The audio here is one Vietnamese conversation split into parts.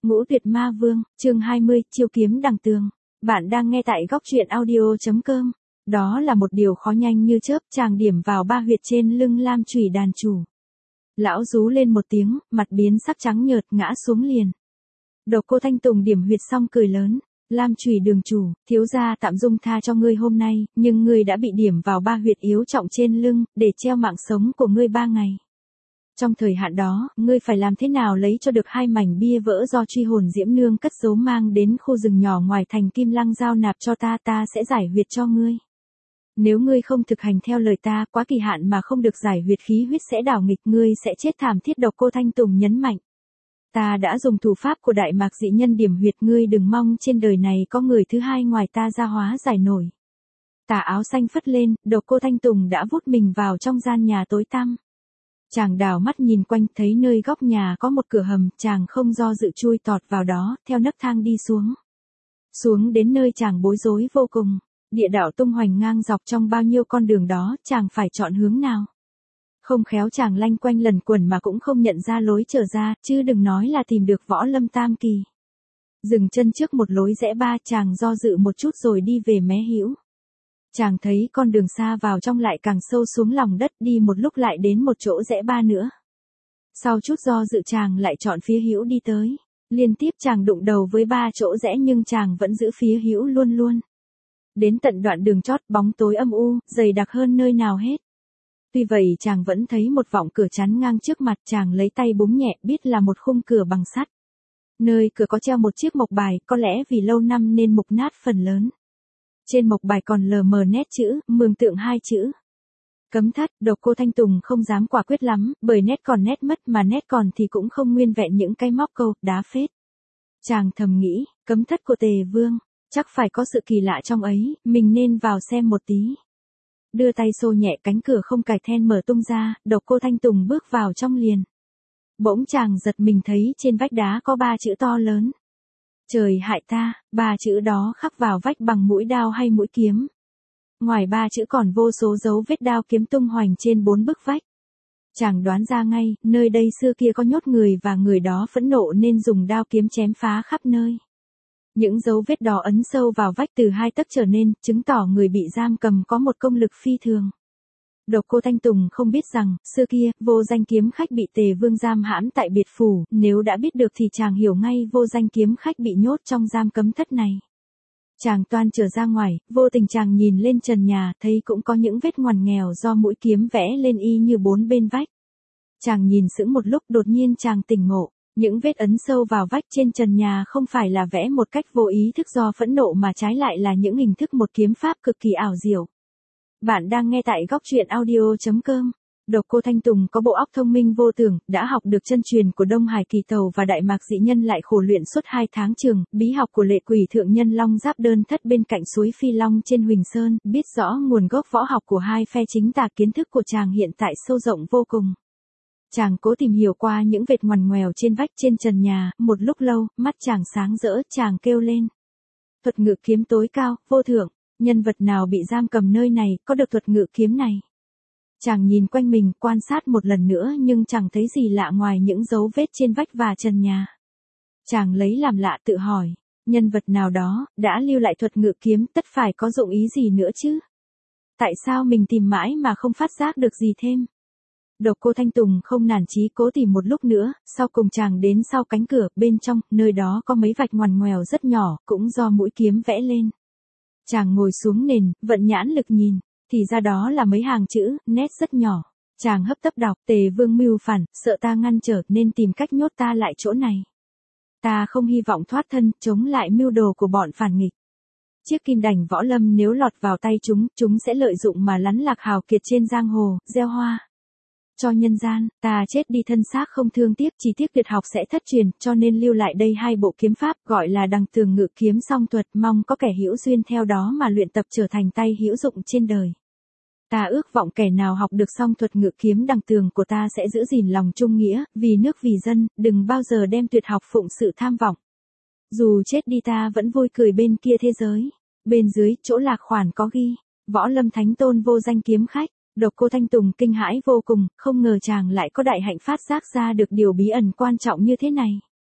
Ngũ Tuyệt Ma Vương, chương 20, chiêu kiếm đằng tường. Bạn đang nghe tại góc truyện audio.com. Đó là một điều khó nhanh như chớp, chàng điểm vào ba huyệt trên lưng lam chủy đàn chủ. Lão rú lên một tiếng, mặt biến sắc trắng nhợt ngã xuống liền. Độc Cô Thanh Tùng điểm huyệt xong cười lớn. Lam chủy đường chủ, thiếu gia tạm dung tha cho ngươi hôm nay, nhưng ngươi đã bị điểm vào ba huyệt yếu trọng trên lưng, để treo mạng sống của ngươi 3 ngày. Trong thời hạn đó, ngươi phải làm thế nào lấy cho được 2 mảnh bia vỡ do truy hồn Diễm Nương cất giấu mang đến khu rừng nhỏ ngoài thành Kim Lăng giao nạp cho ta sẽ giải huyệt cho ngươi. Nếu ngươi không thực hành theo lời ta, quá kỳ hạn mà không được giải huyệt khí huyết sẽ đảo nghịch, ngươi sẽ chết thảm thiết. Độc Cô Thanh Tùng nhấn mạnh. Ta đã dùng thủ pháp của Đại Mạc dị nhân điểm huyệt, ngươi đừng mong trên đời này có người thứ hai ngoài ta ra hóa giải nổi. Tà áo xanh phất lên, Độc Cô Thanh Tùng đã vút mình vào trong gian nhà tối tăm. Chàng đảo mắt nhìn quanh, thấy nơi góc nhà có một cửa hầm, chàng không do dự chui tọt vào đó, theo nấc thang đi xuống. Xuống đến nơi chàng bối rối vô cùng, địa đạo tung hoành ngang dọc trong bao nhiêu con đường đó, chàng phải chọn hướng nào. Không khéo chàng lanh quanh lần quẩn mà cũng không nhận ra lối trở ra, chứ đừng nói là tìm được Võ Lâm Tam Kỳ. Dừng chân trước một lối rẽ ba, chàng do dự một chút rồi đi về mé hữu. Chàng thấy con đường xa vào trong lại càng sâu xuống lòng đất, đi một lúc lại đến một chỗ rẽ ba nữa. Sau chút do dự chàng lại chọn phía hữu đi tới. Liên tiếp chàng đụng đầu với 3 chỗ rẽ nhưng chàng vẫn giữ phía hữu luôn luôn. Đến tận đoạn đường chót, bóng tối âm u, dày đặc hơn nơi nào hết. Tuy vậy chàng vẫn thấy một vọng cửa chắn ngang trước mặt, chàng lấy tay búng nhẹ, biết là một khung cửa bằng sắt. Nơi cửa có treo một chiếc mộc bài, có lẽ vì lâu năm nên mục nát phần lớn. Trên mộc bài còn lờ mờ nét chữ, mường tượng 2 chữ. Cấm thất. Độc Cô Thanh Tùng không dám quả quyết lắm, bởi nét còn nét mất mà nét còn thì cũng không nguyên vẹn những cái móc câu, đá phết. Chàng thầm nghĩ, cấm thất của Tề Vương, chắc phải có sự kỳ lạ trong ấy, mình nên vào xem một tí. Đưa tay xô nhẹ cánh cửa không cài then mở tung ra, Độc Cô Thanh Tùng bước vào trong liền. Bỗng chàng giật mình thấy trên vách đá có 3 chữ to lớn. Trời hại ta, 3 chữ đó khắc vào vách bằng mũi đao hay mũi kiếm. Ngoài 3 chữ còn vô số dấu vết đao kiếm tung hoành trên 4 bức vách. Chàng đoán ra ngay, nơi đây xưa kia có nhốt người và người đó phẫn nộ nên dùng đao kiếm chém phá khắp nơi. Những dấu vết đó ấn sâu vào vách từ 2 tấc trở nên, chứng tỏ người bị giam cầm có một công lực phi thường. Độc Cô Thanh Tùng không biết rằng, xưa kia, Vô Danh kiếm khách bị Tề Vương giam hãm tại biệt phủ, nếu đã biết được thì chàng hiểu ngay Vô Danh kiếm khách bị nhốt trong giam cấm thất này. Chàng toan trở ra ngoài, vô tình chàng nhìn lên trần nhà, thấy cũng có những vết ngoằn nghèo do mũi kiếm vẽ lên y như 4 bên vách. Chàng nhìn sững một lúc, đột nhiên chàng tỉnh ngộ, những vết ấn sâu vào vách trên trần nhà không phải là vẽ một cách vô ý thức do phẫn nộ mà trái lại là những hình thức một kiếm pháp cực kỳ ảo diệu. Bạn đang nghe tại góc truyện audio.com. Độc Cô Thanh Tùng có bộ óc thông minh vô tưởng, đã học được chân truyền của Đông Hải Kỳ Tầu và Đại Mạc dị nhân, lại khổ luyện suốt 2 tháng trường, bí học của Lệ Quỷ thượng nhân Long Giáp đơn thất bên cạnh suối Phi Long trên Huỳnh Sơn, biết rõ nguồn gốc võ học của hai phe chính tà, kiến thức của chàng hiện tại sâu rộng vô cùng. Chàng cố tìm hiểu qua những vệt ngoằn ngoèo trên vách trên trần nhà, một lúc lâu, mắt chàng sáng rỡ, chàng kêu lên. Thuật ngự kiếm tối cao, vô thượng, nhân vật nào bị giam cầm nơi này, có được thuật ngự kiếm này? Chàng nhìn quanh mình, quan sát một lần nữa nhưng chẳng thấy gì lạ ngoài những dấu vết trên vách và trần nhà. Chàng lấy làm lạ tự hỏi, nhân vật nào đó, đã lưu lại thuật ngự kiếm, tất phải có dụng ý gì nữa chứ? Tại sao mình tìm mãi mà không phát giác được gì thêm? Độc Cô Thanh Tùng không nản chí cố tìm một lúc nữa, sau cùng chàng đến sau cánh cửa, bên trong, nơi đó có mấy vạch ngoằn ngoèo rất nhỏ, cũng do mũi kiếm vẽ lên. Chàng ngồi xuống nền, vận nhãn lực nhìn, thì ra đó là mấy hàng chữ, nét rất nhỏ. Chàng hấp tấp đọc, Tề Vương mưu phản, sợ ta ngăn trở nên tìm cách nhốt ta lại chỗ này. Ta không hy vọng thoát thân, chống lại mưu đồ của bọn phản nghịch. Chiếc kim đành võ lâm nếu lọt vào tay chúng sẽ lợi dụng mà lắn lạc hào kiệt trên giang hồ, gieo hoa cho nhân gian. Ta chết đi thân xác không thương tiếc, chỉ tiếc tuyệt học sẽ thất truyền, cho nên lưu lại đây 2 bộ kiếm pháp, gọi là Đằng Tường Ngự Kiếm Song Thuật, mong có kẻ hữu duyên theo đó mà luyện tập trở thành tay hữu dụng trên đời. Ta ước vọng kẻ nào học được song thuật ngự kiếm đằng tường của ta sẽ giữ gìn lòng trung nghĩa, vì nước vì dân, đừng bao giờ đem tuyệt học phụng sự tham vọng. Dù chết đi ta vẫn vui cười bên kia thế giới. Bên dưới, chỗ lạc khoản có ghi, Võ Lâm Thánh Tôn Vô Danh kiếm khách. Độc Cô Thanh Tùng kinh hãi vô cùng, không ngờ chàng lại có đại hạnh phát giác ra được điều bí ẩn quan trọng như thế này.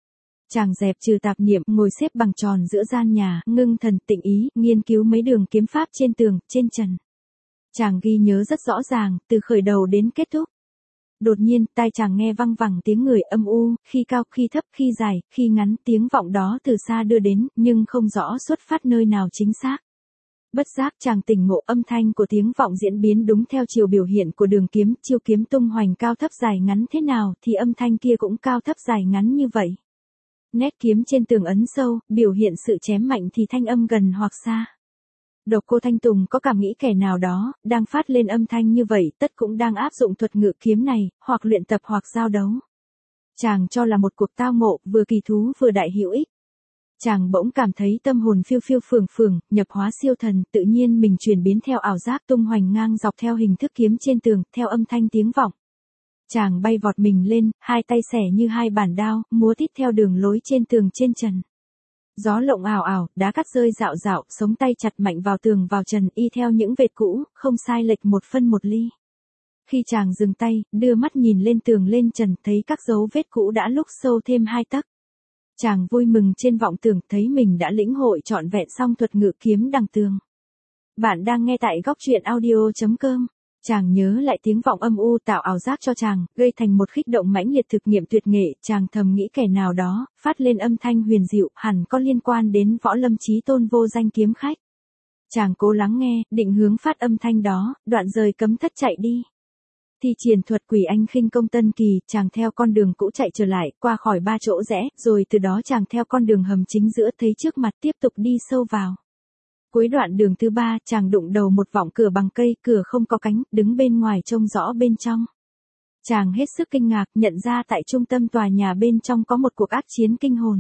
Chàng dẹp trừ tạp niệm, ngồi xếp bằng tròn giữa gian nhà, ngưng thần tịnh ý, nghiên cứu mấy đường kiếm pháp trên tường, trên trần. Chàng ghi nhớ rất rõ ràng, từ khởi đầu đến kết thúc. Đột nhiên, tai chàng nghe văng vẳng tiếng người âm u, khi cao, khi thấp, khi dài, khi ngắn, tiếng vọng đó từ xa đưa đến, nhưng không rõ xuất phát nơi nào chính xác. Bất giác chàng tỉnh ngộ, âm thanh của tiếng vọng diễn biến đúng theo chiều biểu hiện của đường kiếm, chiêu kiếm tung hoành cao thấp dài ngắn thế nào thì âm thanh kia cũng cao thấp dài ngắn như vậy. Nét kiếm trên tường ấn sâu, biểu hiện sự chém mạnh thì thanh âm gần hoặc xa. Độc Cô Thanh Tùng có cảm nghĩ kẻ nào đó, đang phát lên âm thanh như vậy, tất cũng đang áp dụng thuật ngự kiếm này, hoặc luyện tập hoặc giao đấu. Chàng cho là một cuộc tao ngộ, vừa kỳ thú vừa đại hữu ích. Chàng bỗng cảm thấy tâm hồn phiêu phiêu phường phường, nhập hóa siêu thần, tự nhiên mình chuyển biến theo ảo giác tung hoành ngang dọc theo hình thức kiếm trên tường, theo âm thanh tiếng vọng. Chàng bay vọt mình lên, hai tay xẻ như hai bản đao, múa tít theo đường lối trên tường trên trần. Gió lộng ảo ảo, đá cắt rơi rạo rạo, sống tay chặt mạnh vào tường vào trần y theo những vệt cũ, không sai lệch một phân một ly. Khi chàng dừng tay, đưa mắt nhìn lên tường lên trần, thấy các dấu vết cũ đã lúc sâu thêm 2 tấc. Chàng vui mừng trên vọng tưởng, thấy mình đã lĩnh hội trọn vẹn xong thuật ngự kiếm đằng tường. Bạn đang nghe tại góc truyện audio.com. Chàng nhớ lại tiếng vọng âm u tạo ảo giác cho chàng, gây thành một khích động mãnh liệt thực nghiệm tuyệt nghệ, chàng thầm nghĩ kẻ nào đó, phát lên âm thanh huyền diệu, hẳn có liên quan đến Võ Lâm Chí Tôn vô danh kiếm khách. Chàng cố lắng nghe, định hướng phát âm thanh đó, đoạn rời cấm thất chạy đi. Thi triển thuật quỷ anh khinh công tân kỳ, chàng theo con đường cũ chạy trở lại, qua khỏi 3 chỗ rẽ, rồi từ đó chàng theo con đường hầm chính giữa thấy trước mặt tiếp tục đi sâu vào. Cuối đoạn đường thứ 3, chàng đụng đầu một vọng cửa bằng cây, cửa không có cánh, đứng bên ngoài trông rõ bên trong. Chàng hết sức kinh ngạc, nhận ra tại trung tâm tòa nhà bên trong có một cuộc ác chiến kinh hồn.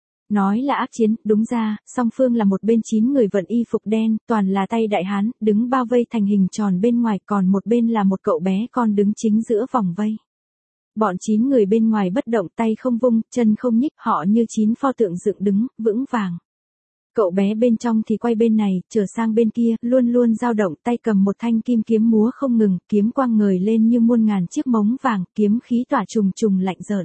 Nói là ác chiến, đúng ra, song phương là một bên 9 người vận y phục đen, toàn là tay đại hán, đứng bao vây thành hình tròn bên ngoài, còn một bên là một cậu bé con đứng chính giữa vòng vây. Bọn 9 người bên ngoài bất động, tay không vung, chân không nhích, họ như 9 pho tượng dựng đứng, vững vàng. Cậu bé bên trong thì quay bên này, trở sang bên kia, luôn luôn dao động, tay cầm một thanh kim kiếm múa không ngừng, kiếm quang ngời lên như muôn ngàn chiếc mống vàng, kiếm khí tỏa trùng trùng lạnh rợn.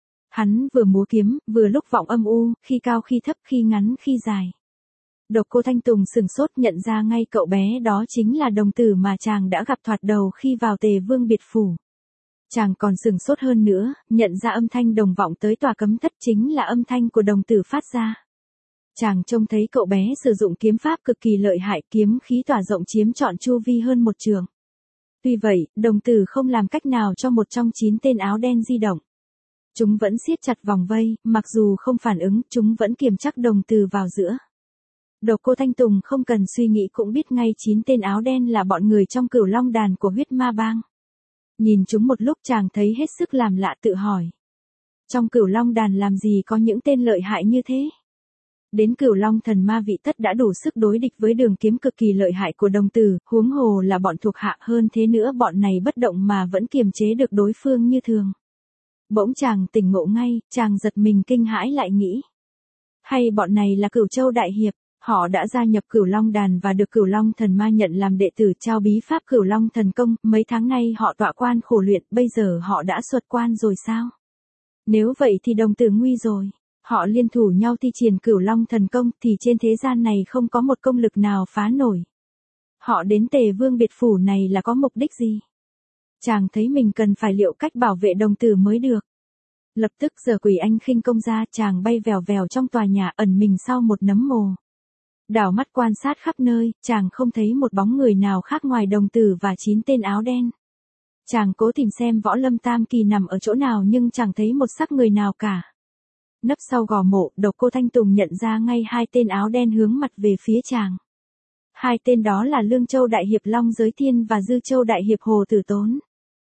Hắn vừa múa kiếm, vừa lúc vọng âm u, khi cao khi thấp, khi ngắn khi dài. Độc Cô Thanh Tùng sừng sốt, nhận ra ngay cậu bé đó chính là đồng tử mà chàng đã gặp thoạt đầu khi vào Tề Vương biệt phủ. Chàng còn sừng sốt hơn nữa, nhận ra âm thanh đồng vọng tới tòa cấm thất chính là âm thanh của đồng tử phát ra. Chàng trông thấy cậu bé sử dụng kiếm pháp cực kỳ lợi hại, kiếm khí tỏa rộng chiếm trọn chu vi hơn một trường. Tuy vậy, đồng tử không làm cách nào cho một trong 9 tên áo đen di động. Chúng vẫn siết chặt vòng vây, mặc dù không phản ứng, chúng vẫn kiềm chắc đồng tử vào giữa. Độc Cô Thanh Tùng không cần suy nghĩ cũng biết ngay 9 tên áo đen là bọn người trong Cửu Long đàn của huyết ma bang. Nhìn chúng một lúc chàng thấy hết sức làm lạ, tự hỏi. Trong Cửu Long đàn làm gì có những tên lợi hại như thế? Đến Cửu Long thần ma vị tất đã đủ sức đối địch với đường kiếm cực kỳ lợi hại của đồng tử, huống hồ là bọn thuộc hạ, hơn thế nữa bọn này bất động mà vẫn kiềm chế được đối phương như thường. Bỗng chàng tỉnh ngộ ngay, chàng giật mình kinh hãi lại nghĩ. Hay bọn này là Cửu Châu Đại Hiệp, họ đã gia nhập Cửu Long đàn và được Cửu Long thần ma nhận làm đệ tử, trao bí pháp Cửu Long thần công, mấy tháng nay họ tọa quan khổ luyện, bây giờ họ đã xuất quan rồi sao? Nếu vậy thì đồng tử nguy rồi. Họ liên thủ nhau thi triển Cửu Long thần công thì trên thế gian này không có một công lực nào phá nổi. Họ đến Tề Vương biệt phủ này là có mục đích gì? Chàng thấy mình cần phải liệu cách bảo vệ đồng tử mới được. Lập tức giở quỷ anh khinh công ra, chàng bay vèo vèo trong tòa nhà, ẩn mình sau một nấm mồ. Đảo mắt quan sát khắp nơi, chàng không thấy một bóng người nào khác ngoài đồng tử và 9 tên áo đen. Chàng cố tìm xem Võ Lâm Tam Kỳ nằm ở chỗ nào nhưng chẳng thấy một sắc người nào cả. Nấp sau gò mộ, Độc Cô Thanh Tùng nhận ra ngay 2 tên áo đen hướng mặt về phía chàng. 2 tên đó là Lương Châu Đại Hiệp Long Giới Thiên và Dư Châu Đại Hiệp Hồ Tử Tốn.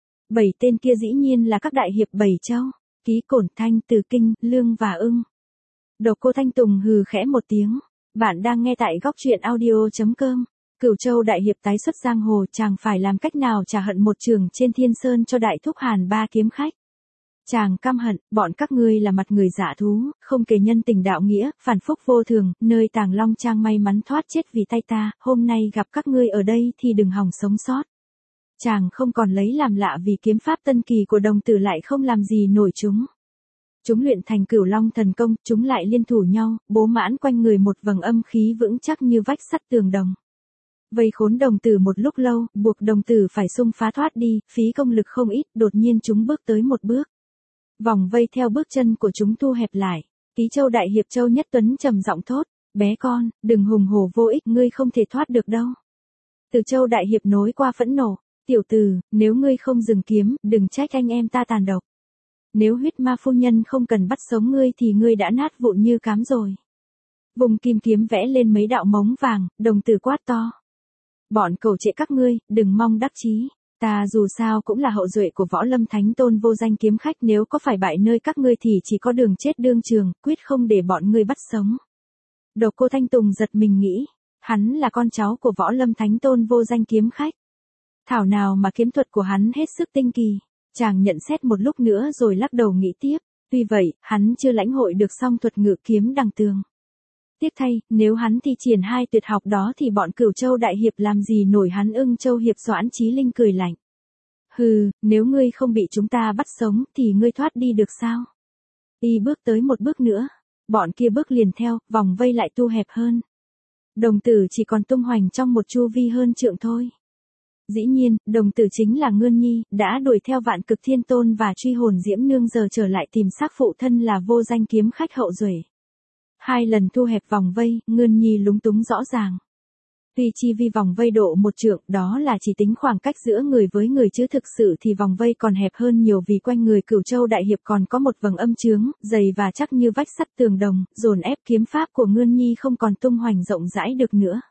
7 tên kia dĩ nhiên là các đại hiệp 7 châu, Ký Cổn, Thanh, Từ Kinh, Lương và Ưng. Độc Cô Thanh Tùng hừ khẽ một tiếng. Bạn đang nghe tại góc truyện audio.com. Cửu Châu Đại Hiệp tái xuất giang hồ, chàng phải làm cách nào trả hận một trường trên Thiên Sơn cho Đại Thúc Hàn Ba kiếm khách. Chàng căm hận, bọn các ngươi là mặt người dạ thú, không kể nhân tình đạo nghĩa, phản phúc vô thường, nơi Tàng Long Trang may mắn thoát chết vì tay ta, hôm nay gặp các ngươi ở đây thì đừng hòng sống sót. Chàng không còn lấy làm lạ vì kiếm pháp tân kỳ của đồng tử lại không làm gì nổi chúng. Chúng luyện thành Cửu Long thần công, chúng lại liên thủ nhau, bố mãn quanh người một vầng âm khí vững chắc như vách sắt tường đồng. Vây khốn đồng tử một lúc lâu, buộc đồng tử phải xung phá thoát đi, phí công lực không ít, đột nhiên chúng bước tới một bước. Vòng vây theo bước chân của chúng thu hẹp lại. Ký Châu Đại Hiệp Châu Nhất Tuấn trầm giọng thốt, bé con, đừng hùng hổ vô ích, ngươi không thể thoát được đâu. Từ Châu Đại Hiệp nối qua phẫn nộ, tiểu tử, nếu ngươi không dừng kiếm, đừng trách anh em ta tàn độc. Nếu huyết ma phu nhân không cần bắt sống ngươi thì ngươi đã nát vụn như cám rồi. Vùng kim kiếm vẽ lên mấy đạo móng vàng, đồng tử quát to. Bọn cầu trệ các ngươi, đừng mong đắc chí. Ta dù sao cũng là hậu duệ của Võ Lâm Thánh Tôn vô danh kiếm khách, nếu có phải bại nơi các ngươi thì chỉ có đường chết đương trường, quyết không để bọn ngươi bắt sống. Độc Cô Thanh Tùng giật mình nghĩ, hắn là con cháu của Võ Lâm Thánh Tôn vô danh kiếm khách. Thảo nào mà kiếm thuật của hắn hết sức tinh kỳ. Chàng nhận xét một lúc nữa rồi lắc đầu nghĩ tiếp, tuy vậy, hắn chưa lãnh hội được song thuật ngự kiếm đằng tường. Tiếc thay, nếu hắn thi triển hai tuyệt học đó thì bọn Cửu Châu Đại Hiệp làm gì nổi hắn. Ưng Châu Hiệp Doãn Chí Linh cười lạnh. Hừ, nếu ngươi không bị chúng ta bắt sống thì ngươi thoát đi được sao? Y bước tới một bước nữa, bọn kia bước liền theo, vòng vây lại thu hẹp hơn. Đồng tử chỉ còn tung hoành trong một chu vi hơn trượng thôi. Dĩ nhiên, đồng tử chính là Ngươn Nhi, đã đuổi theo Vạn Cực Thiên Tôn và truy hồn Diễm Nương, giờ trở lại tìm xác phụ thân là vô danh kiếm khách hậu duệ. Hai lần thu hẹp vòng vây, Ngươn Nhi lúng túng rõ ràng. Tuy chi vi vòng vây độ một trượng, đó là chỉ tính khoảng cách giữa người với người, chứ thực sự thì vòng vây còn hẹp hơn nhiều, vì quanh người Cửu Châu Đại Hiệp còn có một vầng âm chướng, dày và chắc như vách sắt tường đồng, dồn ép kiếm pháp của Ngươn Nhi không còn tung hoành rộng rãi được nữa.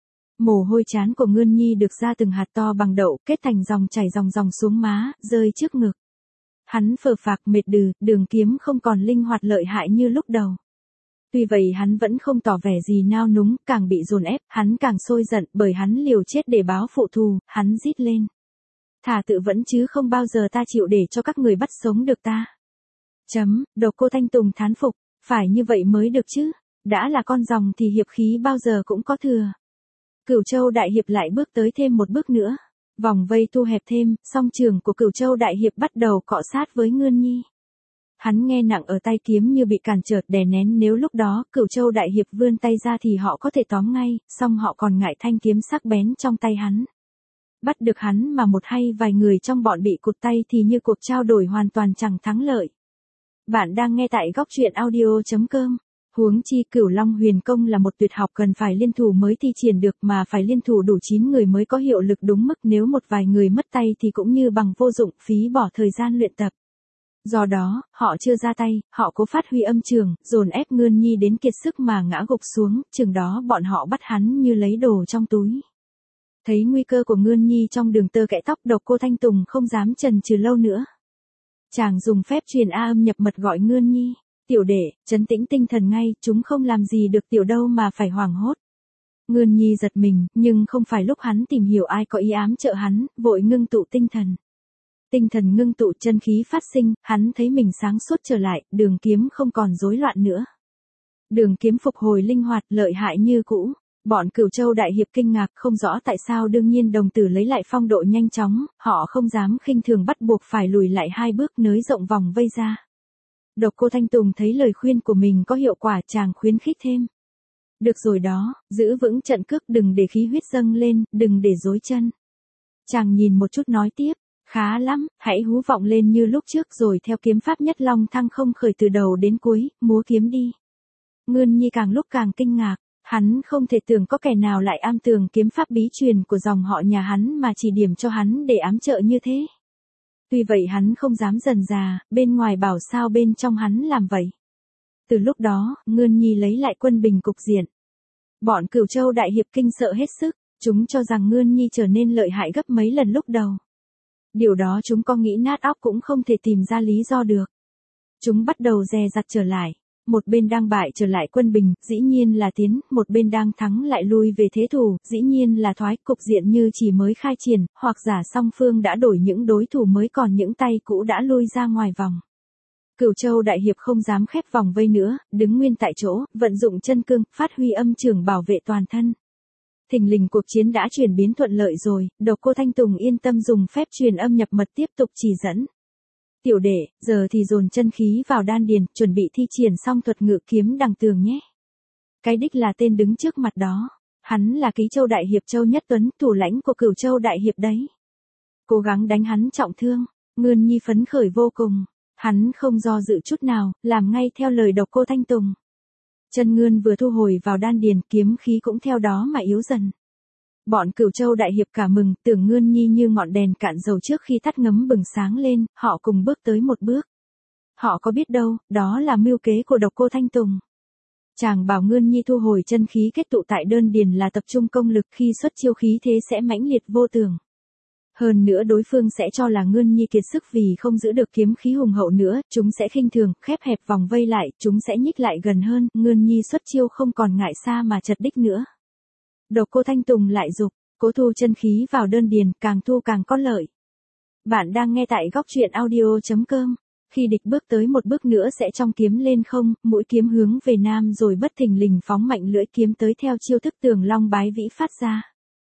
Mồ hôi trán của Ngươn Nhi được ra từng hạt to bằng đậu, kết thành dòng chảy dòng dòng xuống má, rơi trước ngực. Hắn phờ phạc mệt đừ, đường kiếm không còn linh hoạt lợi hại như lúc đầu. Tuy vậy hắn vẫn không tỏ vẻ gì nao núng, càng bị dồn ép, hắn càng sôi giận, bởi hắn liều chết để báo phụ thù, hắn rít lên. Thà tự vẫn chứ không bao giờ ta chịu để cho các người bắt sống được ta. Độc Cô Thanh Tùng thán phục, phải như vậy mới được chứ, đã là con rồng thì hiệp khí bao giờ cũng có thừa. Cửu Châu Đại Hiệp lại bước tới thêm một bước nữa. Vòng vây thu hẹp thêm, song trường của Cửu Châu Đại Hiệp bắt đầu cọ sát với Ngươn Nhi. Hắn nghe nặng ở tay, kiếm như bị cản trở đè nén, nếu lúc đó Cửu Châu Đại Hiệp vươn tay ra thì họ có thể tóm ngay, song họ còn ngại thanh kiếm sắc bén trong tay hắn. Bắt được hắn mà một hay vài người trong bọn bị cụt tay thì như cuộc trao đổi hoàn toàn chẳng thắng lợi. Bạn đang nghe tại góc truyện audio.com. Huống chi Cửu Long Huyền Công là một tuyệt học cần phải liên thủ mới thi triển được, mà phải liên thủ đủ 9 người mới có hiệu lực đúng mức, nếu một vài người mất tay thì cũng như bằng vô dụng, phí bỏ thời gian luyện tập. Do đó, họ chưa ra tay, họ cố phát huy âm trường, dồn ép Ngươn Nhi đến kiệt sức mà ngã gục xuống, chừng đó bọn họ bắt hắn như lấy đồ trong túi. Thấy nguy cơ của Ngươn Nhi trong đường tơ kẽ tóc, Độc Cô Thanh Tùng không dám chần chừ lâu nữa. Chàng dùng phép truyền A âm nhập mật gọi Ngươn Nhi. Tiểu đệ, trấn tĩnh tinh thần ngay, chúng không làm gì được tiểu đâu mà phải hoảng hốt. Ngươn Nhi giật mình, nhưng không phải lúc hắn tìm hiểu ai có ý ám trợ hắn, vội ngưng tụ tinh thần. Tinh thần ngưng tụ, chân khí phát sinh, hắn thấy mình sáng suốt trở lại, đường kiếm không còn rối loạn nữa. Đường kiếm phục hồi linh hoạt, lợi hại như cũ. Bọn Cửu Châu Đại Hiệp kinh ngạc, không rõ tại sao, đương nhiên đồng tử lấy lại phong độ nhanh chóng, họ không dám khinh thường, bắt buộc phải lùi lại 2 bước, nới rộng vòng vây ra. Độc Cô Thanh Tùng thấy lời khuyên của mình có hiệu quả, chàng khuyến khích thêm. Được rồi đó, giữ vững trận cước, đừng để khí huyết dâng lên, đừng để rối chân. Chàng nhìn một chút nói tiếp, khá lắm, hãy hú vọng lên như lúc trước rồi theo kiếm pháp Nhất Long Thăng không khởi từ đầu đến cuối, múa kiếm đi. Ngươn Nhi càng lúc càng kinh ngạc, hắn không thể tưởng có kẻ nào lại am tường kiếm pháp bí truyền của dòng họ nhà hắn mà chỉ điểm cho hắn để ám trợ như thế. Tuy vậy hắn không dám dần dà, bên ngoài bảo sao bên trong hắn làm vậy. Từ lúc đó, Ngươn Nhi lấy lại quân bình cục diện. Bọn Cửu Châu Đại Hiệp kinh sợ hết sức, chúng cho rằng Ngươn Nhi trở nên lợi hại gấp mấy lần lúc đầu. Điều đó chúng có nghĩ nát óc cũng không thể tìm ra lý do được. Chúng bắt đầu dè dặt trở lại. Một bên đang bại trở lại quân bình, dĩ nhiên là tiến, một bên đang thắng lại lui về thế thủ, dĩ nhiên là thoái, cục diện như chỉ mới khai triển, hoặc giả song phương đã đổi những đối thủ mới, còn những tay cũ đã lui ra ngoài vòng. Cửu Châu Đại Hiệp không dám khép vòng vây nữa, đứng nguyên tại chỗ, vận dụng chân cương, phát huy âm trường bảo vệ toàn thân. Thình lình cuộc chiến đã chuyển biến thuận lợi rồi, Độc Cô Thanh Tùng yên tâm dùng phép truyền âm nhập mật tiếp tục chỉ dẫn. Tiểu đệ, giờ thì dồn chân khí vào đan điền, chuẩn bị thi triển xong thuật ngự kiếm đằng tường nhé. Cái đích là tên đứng trước mặt đó. Hắn là Ký Châu Đại Hiệp Châu Nhất Tuấn, thủ lãnh của Cửu Châu Đại Hiệp đấy. Cố gắng đánh hắn trọng thương, Ngươn Nhi phấn khởi vô cùng. Hắn không do dự chút nào, làm ngay theo lời Độc Cô Thanh Tùng. Chân Ngươn vừa thu hồi vào đan điền, kiếm khí cũng theo đó mà yếu dần. Bọn Cửu Châu Đại Hiệp cả mừng, tưởng Ngươn Nhi như ngọn đèn cạn dầu trước khi tắt ngấm bừng sáng lên, họ cùng bước tới một bước. Họ có biết đâu, đó là mưu kế của Độc Cô Thanh Tùng. Chàng bảo Ngươn Nhi thu hồi chân khí kết tụ tại đơn điền là tập trung công lực, khi xuất chiêu khí thế sẽ mãnh liệt vô tường. Hơn nữa đối phương sẽ cho là Ngươn Nhi kiệt sức vì không giữ được kiếm khí hùng hậu nữa, chúng sẽ khinh thường, khép hẹp vòng vây lại, chúng sẽ nhích lại gần hơn, Ngươn Nhi xuất chiêu không còn ngại xa mà chật đích nữa. Độc Cô Thanh Tùng lại dục, cố thu chân khí vào đơn điền, càng thu càng có lợi. Bạn đang nghe tại góc truyện audio.com. Khi địch bước tới một bước nữa sẽ trong kiếm lên không, mũi kiếm hướng về nam rồi bất thình lình phóng mạnh lưỡi kiếm tới theo chiêu thức Tường Long Bái Vĩ phát ra.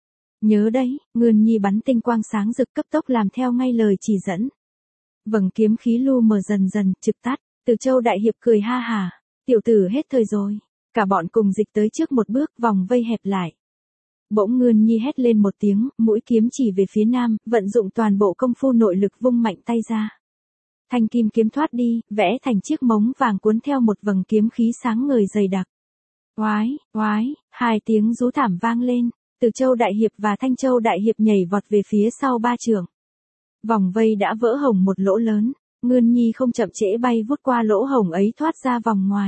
Nhớ đấy, Ngươn Nhi bắn tinh quang sáng rực cấp tốc làm theo ngay lời chỉ dẫn. Vầng kiếm khí lu mờ dần dần, trực tắt, Từ Châu Đại Hiệp cười ha hả, tiểu tử hết thời rồi. Cả bọn cùng dịch tới trước một bước, vòng vây hẹp lại. Bỗng Ngươn Nhi hét lên một tiếng, mũi kiếm chỉ về phía nam, vận dụng toàn bộ công phu nội lực vung mạnh tay ra. Thanh kim kiếm thoát đi, vẽ thành chiếc mống vàng cuốn theo một vầng kiếm khí sáng ngời dày đặc. Oái, oái, hai tiếng rú thảm vang lên, Từ Châu Đại Hiệp và Thanh Châu Đại Hiệp nhảy vọt về phía sau ba trượng. Vòng vây đã vỡ hổng một lỗ lớn, Ngươn Nhi không chậm trễ bay vút qua lỗ hổng ấy thoát ra vòng ngoài.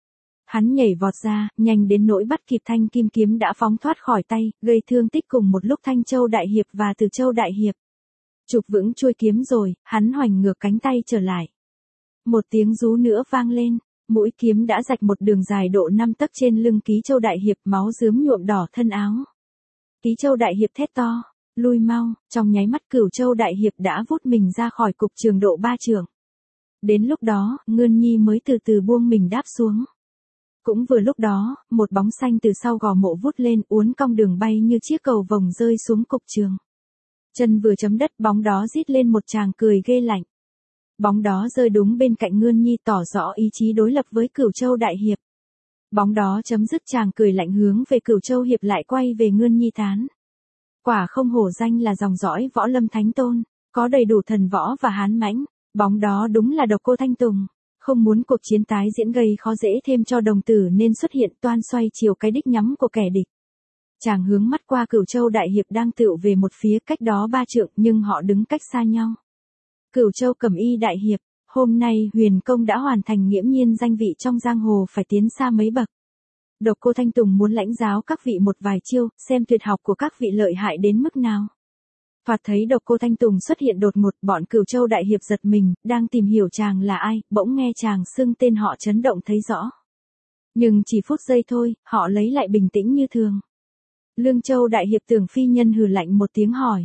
Hắn nhảy vọt ra, nhanh đến nỗi bắt kịp thanh kim kiếm đã phóng thoát khỏi tay, gây thương tích cùng một lúc Thanh Châu Đại Hiệp và Từ Châu Đại Hiệp. Chụp vững chuôi kiếm rồi, hắn hoành ngược cánh tay trở lại. Một tiếng rú nữa vang lên, mũi kiếm đã rạch một đường dài độ 5 tấc trên lưng Ký Châu Đại Hiệp, máu rướm nhuộm đỏ thân áo. Ký Châu Đại Hiệp thét to, lui mau, trong nháy mắt Cửu Châu Đại Hiệp đã vút mình ra khỏi cục trường độ 3 trượng. Đến lúc đó, Ngươn Nhi mới từ từ buông mình đáp xuống. Cũng vừa lúc đó, một bóng xanh từ sau gò mộ vút lên, uốn cong đường bay như chiếc cầu vồng rơi xuống cục trường. Chân vừa chấm đất, bóng đó rít lên một tràng cười ghê lạnh. Bóng đó rơi đúng bên cạnh Ngươn Nhi, tỏ rõ ý chí đối lập với Cửu Châu Đại Hiệp. Bóng đó chấm dứt tràng cười lạnh hướng về Cửu Châu Hiệp lại quay về Ngươn Nhi thán. Quả không hổ danh là dòng dõi võ lâm thánh tôn, có đầy đủ thần võ và hán mãnh. Bóng đó đúng là Độc Cô Thanh Tùng. Không muốn cuộc chiến tái diễn gây khó dễ thêm cho đồng tử nên xuất hiện toan xoay chiều cái đích nhắm của kẻ địch. Chàng hướng mắt qua Cửu Châu Đại Hiệp đang tựu về một phía cách đó 3 trượng, nhưng họ đứng cách xa nhau. Cửu Châu Cẩm Y Đại Hiệp, hôm nay huyền công đã hoàn thành, nghiễm nhiên danh vị trong giang hồ phải tiến xa mấy bậc. Độc Cô Thanh Tùng muốn lãnh giáo các vị một vài chiêu, xem tuyệt học của các vị lợi hại đến mức nào. Thoạt thấy Độc Cô Thanh Tùng xuất hiện đột ngột, bọn Cửu Châu Đại Hiệp giật mình, đang tìm hiểu chàng là ai, bỗng nghe chàng xưng tên họ chấn động thấy rõ. Nhưng chỉ phút giây thôi, họ lấy lại bình tĩnh như thường. Lương Châu Đại Hiệp Tưởng Phi Nhân hừ lạnh một tiếng hỏi.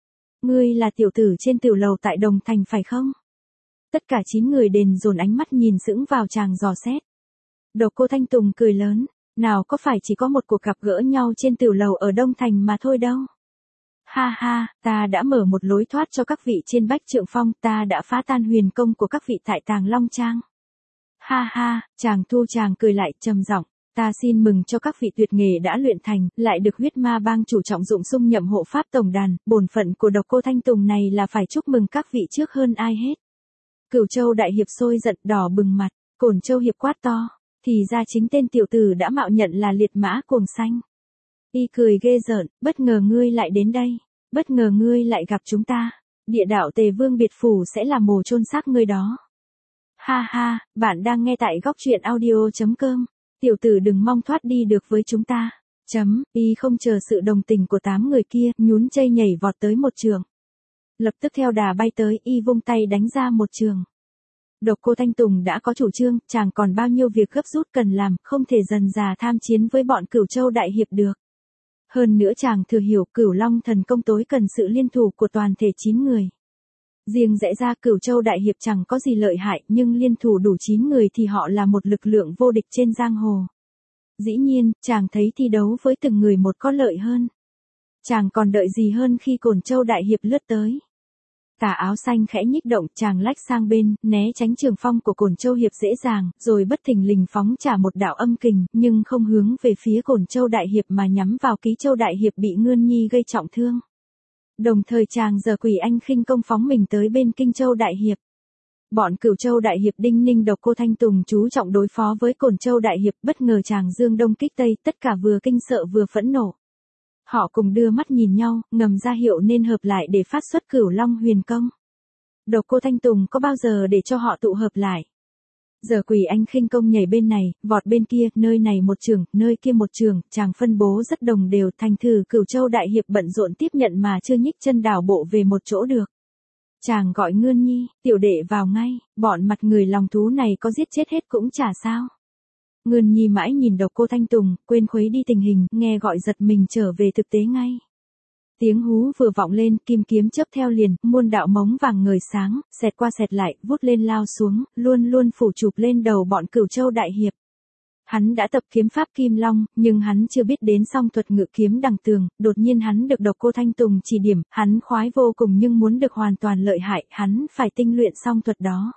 Ngươi là tiểu tử trên tiểu lầu tại Đồng Thành phải không? Tất cả 9 người đền dồn ánh mắt nhìn sững vào chàng dò xét. Độc Cô Thanh Tùng cười lớn, nào có phải chỉ có một cuộc gặp gỡ nhau trên tiểu lầu ở Đông Thành mà thôi đâu. Ha ha, ta đã mở một lối thoát cho các vị trên Bách Trượng Phong, ta đã phá tan huyền công của các vị tại Tàng Long Trang. Ha ha, chàng cười lại trầm giọng, ta xin mừng cho các vị tuyệt nghề đã luyện thành, lại được huyết ma bang chủ trọng dụng xung nhậm hộ pháp tổng đàn, bổn phận của Độc Cô Thanh Tùng này là phải chúc mừng các vị trước hơn ai hết. Cửu Châu Đại Hiệp sôi giận đỏ bừng mặt, Cổn Châu Hiệp quát to, thì ra chính tên tiểu tử đã mạo nhận là liệt mã cuồng xanh. Y cười ghê rợn, bất ngờ ngươi lại đến đây, bất ngờ ngươi lại gặp chúng ta, địa đạo Tề Vương biệt phủ sẽ là mồ chôn xác ngươi đó. Ha ha, bạn đang nghe tại góc truyện audio.com, tiểu tử đừng mong thoát đi được với chúng ta. Y không chờ sự đồng tình của 8 người kia, nhún chây nhảy vọt tới một trường. Lập tức theo đà bay tới, y vung tay đánh ra một trường. Độc Cô Thanh Tùng đã có chủ trương, chàng còn bao nhiêu việc gấp rút cần làm, không thể dần dà tham chiến với bọn Cửu Châu Đại Hiệp được. Hơn nữa chàng thừa hiểu Cửu Long thần công tối cần sự liên thủ của toàn thể 9 người. Riêng rẽ ra Cửu Châu Đại Hiệp chẳng có gì lợi hại, nhưng liên thủ đủ 9 người thì họ là một lực lượng vô địch trên giang hồ. Dĩ nhiên, chàng thấy thi đấu với từng người một có lợi hơn. Chàng còn đợi gì hơn khi Cổn Châu Đại Hiệp lướt tới. Tà áo xanh khẽ nhích động, chàng lách sang bên, né tránh trường phong của Cổn Châu Hiệp dễ dàng, rồi bất thình lình phóng trả một đạo âm kình, nhưng không hướng về phía Cổn Châu Đại Hiệp mà nhắm vào Ký Châu Đại Hiệp bị Ngươn Nhi gây trọng thương. Đồng thời chàng giở Quỷ Anh khinh công phóng mình tới bên Kinh Châu Đại Hiệp. Bọn Cửu Châu Đại Hiệp Đinh Ninh Độc Cô Thanh Tùng chú trọng đối phó với Cổn Châu Đại Hiệp, bất ngờ chàng dương đông kích tây, tất cả vừa kinh sợ vừa phẫn nộ. Họ cùng đưa mắt nhìn nhau, ngầm ra hiệu nên hợp lại để phát xuất Cửu Long Huyền Công. Độc Cô Thanh Tùng có bao giờ để cho họ tụ hợp lại. Giờ Quỷ Anh khinh công nhảy bên này, vọt bên kia, nơi này một trường, nơi kia một trường, chàng phân bố rất đồng đều, thành thử Cửu Châu Đại Hiệp bận rộn tiếp nhận mà chưa nhích chân đảo bộ về một chỗ được. Chàng gọi Ngươn Nhi, tiểu đệ vào ngay, bọn mặt người lòng thú này có giết chết hết cũng chả sao. Ngươn Nhi mãi nhìn Độc Cô Thanh Tùng, quên khuấy đi tình hình, nghe gọi giật mình trở về thực tế ngay. Tiếng hú vừa vọng lên, kim kiếm chớp theo liền, muôn đạo móng vàng ngời sáng, xẹt qua xẹt lại, vút lên lao xuống, luôn luôn phủ chụp lên đầu bọn Cửu Châu Đại Hiệp. Hắn đã tập kiếm pháp Kim Long, nhưng hắn chưa biết đến song thuật ngự kiếm đằng tường, đột nhiên hắn được Độc Cô Thanh Tùng chỉ điểm, hắn khoái vô cùng nhưng muốn được hoàn toàn lợi hại, hắn phải tinh luyện song thuật đó.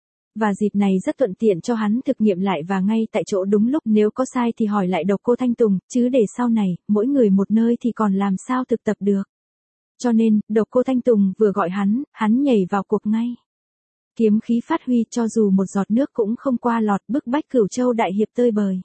Và dịp này rất thuận tiện cho hắn thực nghiệm lại và ngay tại chỗ đúng lúc, nếu có sai thì hỏi lại Độc Cô Thanh Tùng, chứ để sau này, mỗi người một nơi thì còn làm sao thực tập được. Cho nên, Độc Cô Thanh Tùng vừa gọi hắn nhảy vào cuộc ngay. Kiếm khí phát huy cho dù một giọt nước cũng không qua lọt, bức bách Cửu Châu Đại Hiệp tơi bời.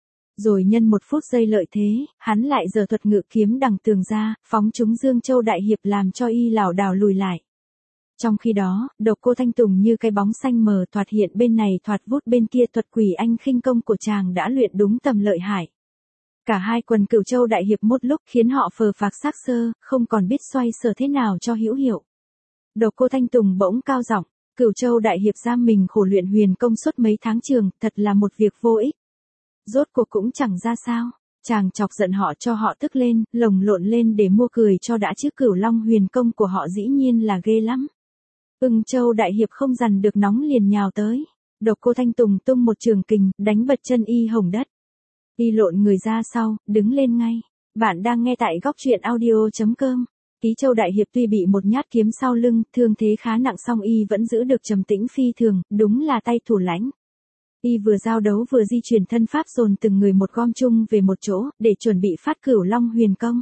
Rồi nhân một phút giây lợi thế, hắn lại giở thuật ngự kiếm đằng tường ra, phóng trúng Dương Châu Đại Hiệp làm cho y lảo đảo lùi lại. Trong khi đó, Độc Cô Thanh Tùng như cái bóng xanh mờ thoạt hiện bên này thoạt vút bên kia, thuật Quỷ Anh khinh công của chàng đã luyện đúng tầm lợi hại. Cả hai quần Cửu Châu Đại Hiệp một lúc khiến họ phờ phạc xác sơ, không còn biết xoay sở thế nào cho hữu hiệu. Độc Cô Thanh Tùng bỗng cao giọng, Cửu Châu Đại Hiệp giam mình khổ luyện huyền công suốt mấy tháng trường, thật là một việc vô ích. Rốt cuộc cũng chẳng ra sao, chàng chọc giận họ cho họ tức lên, lồng lộn lên để mua cười cho đã chứ Cửu Long huyền công của họ dĩ nhiên là ghê lắm. Ưng Châu Đại Hiệp không dằn được nóng liền nhào tới. Độc Cô Thanh Tùng tung một trường kình, đánh bật chân y hồng đất. Y lộn người ra sau, đứng lên ngay. Bạn đang nghe tại góc truyện audio.com. Ký Châu Đại Hiệp tuy bị một nhát kiếm sau lưng, thương thế khá nặng song y vẫn giữ được trầm tĩnh phi thường, đúng là tay thủ lãnh. Y vừa giao đấu vừa di chuyển thân pháp dồn từng người một gom chung về một chỗ, để chuẩn bị phát Cửu Long huyền công.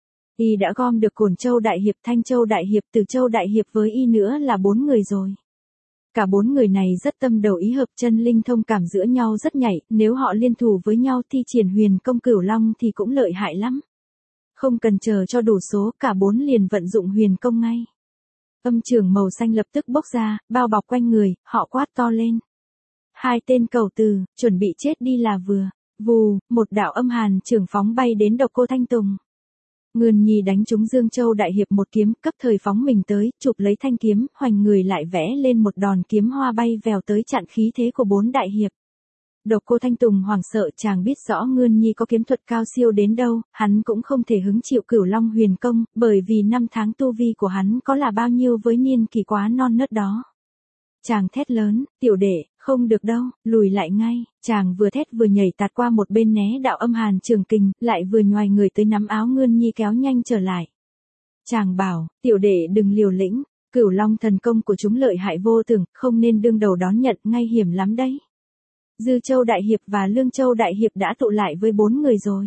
Y đã gom được Cổn Châu Đại Hiệp, Thanh Châu Đại Hiệp, Từ Châu Đại Hiệp với y nữa là 4 người rồi. Cả 4 người này rất tâm đầu ý hợp, chân linh thông cảm giữa nhau rất nhạy, nếu họ liên thủ với nhau thi triển huyền công Cửu Long thì cũng lợi hại lắm. Không cần chờ cho đủ số, cả 4 liền vận dụng huyền công ngay. Âm trường màu xanh lập tức bốc ra, bao bọc quanh người, họ quát to lên. Hai tên cầu từ, chuẩn bị chết đi là vừa. Vù, một đạo âm hàn trường phóng bay đến Độc Cô Thanh Tùng. Ngươn Nhi đánh trúng Dương Châu Đại Hiệp một kiếm, cấp thời phóng mình tới, chụp lấy thanh kiếm, hoành người lại vẽ lên một đòn kiếm hoa bay vèo tới chặn khí thế của 4 đại hiệp. Độc Cô Thanh Tùng hoảng sợ, chàng biết rõ Ngươn Nhi có kiếm thuật cao siêu đến đâu, hắn cũng không thể hứng chịu Cửu Long huyền công, bởi vì 5 tháng tu vi của hắn có là bao nhiêu với niên kỳ quá non nớt đó. Chàng thét lớn, tiểu đệ, không được đâu, lùi lại ngay, chàng vừa thét vừa nhảy tạt qua một bên né đạo âm hàn trường kình, lại vừa nhoài người tới nắm áo Ngươn Nhi kéo nhanh trở lại. Chàng bảo, tiểu đệ đừng liều lĩnh, Cửu Long thần công của chúng lợi hại vô tưởng, không nên đương đầu đón nhận, ngay hiểm lắm đấy. Dư Châu Đại Hiệp và Lương Châu Đại Hiệp đã tụ lại với 4 người rồi.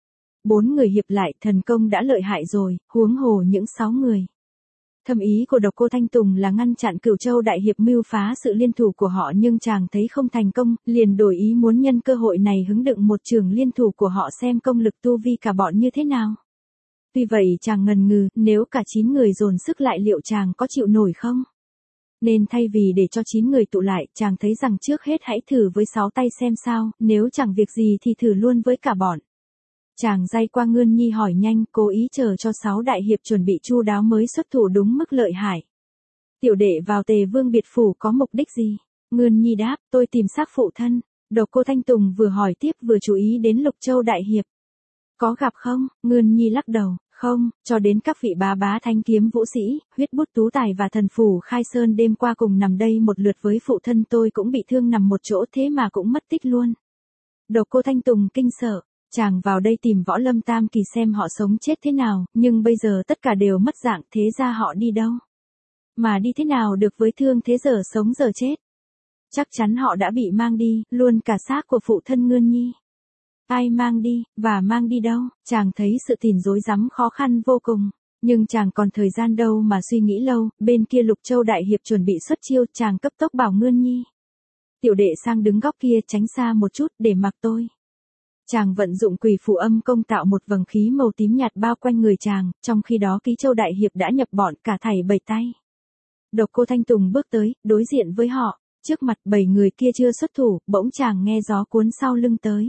4 người hiệp lại, thần công đã lợi hại rồi, huống hồ những 6 người. Thâm ý của Độc Cô Thanh Tùng là ngăn chặn Cửu Châu Đại Hiệp mưu phá sự liên thủ của họ, nhưng chàng thấy không thành công, liền đổi ý muốn nhân cơ hội này hứng đựng một trường liên thủ của họ xem công lực tu vi cả bọn như thế nào. Tuy vậy chàng ngần ngừ, nếu cả 9 người dồn sức lại liệu chàng có chịu nổi không? Nên thay vì để cho 9 người tụ lại, chàng thấy rằng trước hết hãy thử với 6 tay xem sao, nếu chẳng việc gì thì thử luôn với cả bọn. Chàng day qua Ngươn Nhi hỏi nhanh, cố ý chờ cho 6 đại hiệp chuẩn bị chu đáo mới xuất thủ đúng mức lợi hại. Tiểu đệ vào Tề Vương biệt phủ có mục đích gì? Ngươn Nhi đáp, tôi tìm xác phụ thân. Độc Cô Thanh Tùng vừa hỏi tiếp vừa chú ý đến Lục Châu Đại Hiệp. Có gặp không? Ngươn Nhi lắc đầu, không, cho đến các vị bá bá thanh kiếm vũ sĩ, huyết bút tú tài và thần phủ khai sơn đêm qua cùng nằm đây một lượt với phụ thân tôi cũng bị thương nằm một chỗ thế mà cũng mất tích luôn. Độc Cô Thanh Tùng kinh sợ. Chàng vào đây tìm Võ Lâm Tam Kỳ xem họ sống chết thế nào, nhưng bây giờ tất cả đều mất dạng, thế ra họ đi đâu? mà đi thế nào được với thương thế giờ sống giờ chết. Chắc chắn họ đã bị mang đi, luôn cả xác của phụ thân Ngươn Nhi. Ai mang đi, và mang đi đâu, chàng thấy sự tình rối rắm khó khăn vô cùng. Nhưng chàng còn thời gian đâu mà suy nghĩ lâu, bên kia Lục Châu đại hiệp chuẩn bị xuất chiêu, chàng cấp tốc bảo Ngươn Nhi. Tiểu đệ sang đứng góc kia tránh xa một chút để mặc tôi. Chàng vận dụng quỷ phù âm công tạo một vầng khí màu tím nhạt bao quanh người chàng, trong khi đó Ký Châu đại hiệp đã nhập bọn cả thảy 7 tay. Độc Cô Thanh Tùng bước tới, đối diện với họ, trước mặt 7 người kia chưa xuất thủ, bỗng chàng nghe gió cuốn sau lưng tới.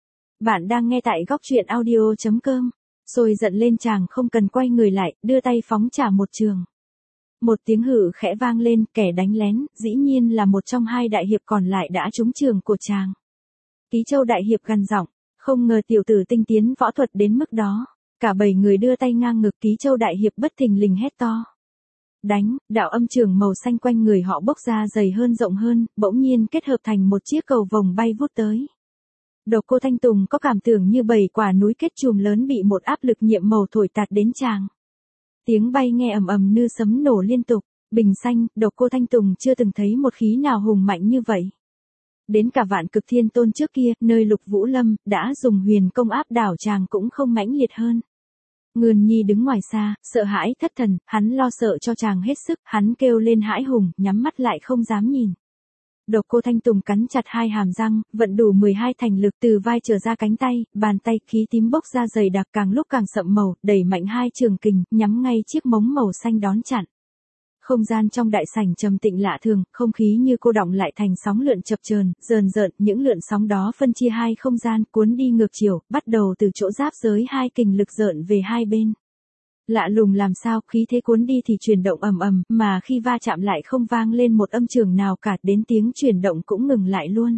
Bạn đang nghe tại góc truyện audio.com. Rồi giận lên chàng không cần quay người lại, đưa tay phóng trả một trường. Một tiếng hự khẽ vang lên, kẻ đánh lén, dĩ nhiên là một trong 2 đại hiệp còn lại đã trúng trường của chàng. Ký Châu đại hiệp gằn giọng, không ngờ tiểu tử tinh tiến võ thuật đến mức đó. Cả 7 người đưa tay ngang ngực, Ký Châu đại hiệp bất thình lình hét to. Đánh, đạo âm trường màu xanh quanh người họ bốc ra dày hơn rộng hơn, bỗng nhiên kết hợp thành một chiếc cầu vồng bay vút tới. Độc Cô Thanh Tùng có cảm tưởng như 7 quả núi kết chùm lớn bị một áp lực nhiệm màu thổi tạt đến chàng. Tiếng bay nghe ầm ầm như sấm nổ liên tục, bình xanh, Độc Cô Thanh Tùng chưa từng thấy một khí nào hùng mạnh như vậy. Đến cả Vạn Cực Thiên Tôn trước kia, nơi Lục Vũ Lâm đã dùng huyền công áp đảo chàng cũng không mãnh liệt hơn. Ngươn Nhi đứng ngoài xa, sợ hãi thất thần, hắn lo sợ cho chàng hết sức, hắn kêu lên hãi hùng, nhắm mắt lại không dám nhìn. Độc Cô Thanh Tùng cắn chặt 2 hàm răng, vận đủ 12 thành lực từ vai trở ra cánh tay, bàn tay khí tím bốc ra dày đặc càng lúc càng sậm màu, đẩy mạnh 2 trường kình, nhắm ngay chiếc mống màu xanh đón chặn. Không gian trong đại sảnh trầm tĩnh lạ thường, không khí như cô đọng lại thành sóng lượn chập chờn, rờn rợn, những lượn sóng đó phân chia 2 không gian, cuốn đi ngược chiều, bắt đầu từ chỗ giáp giới 2 kình lực rợn về 2 bên. Lạ lùng làm sao, khí thế cuốn đi thì chuyển động ầm ầm, mà khi va chạm lại không vang lên một âm trường nào cả, đến tiếng chuyển động cũng ngừng lại luôn.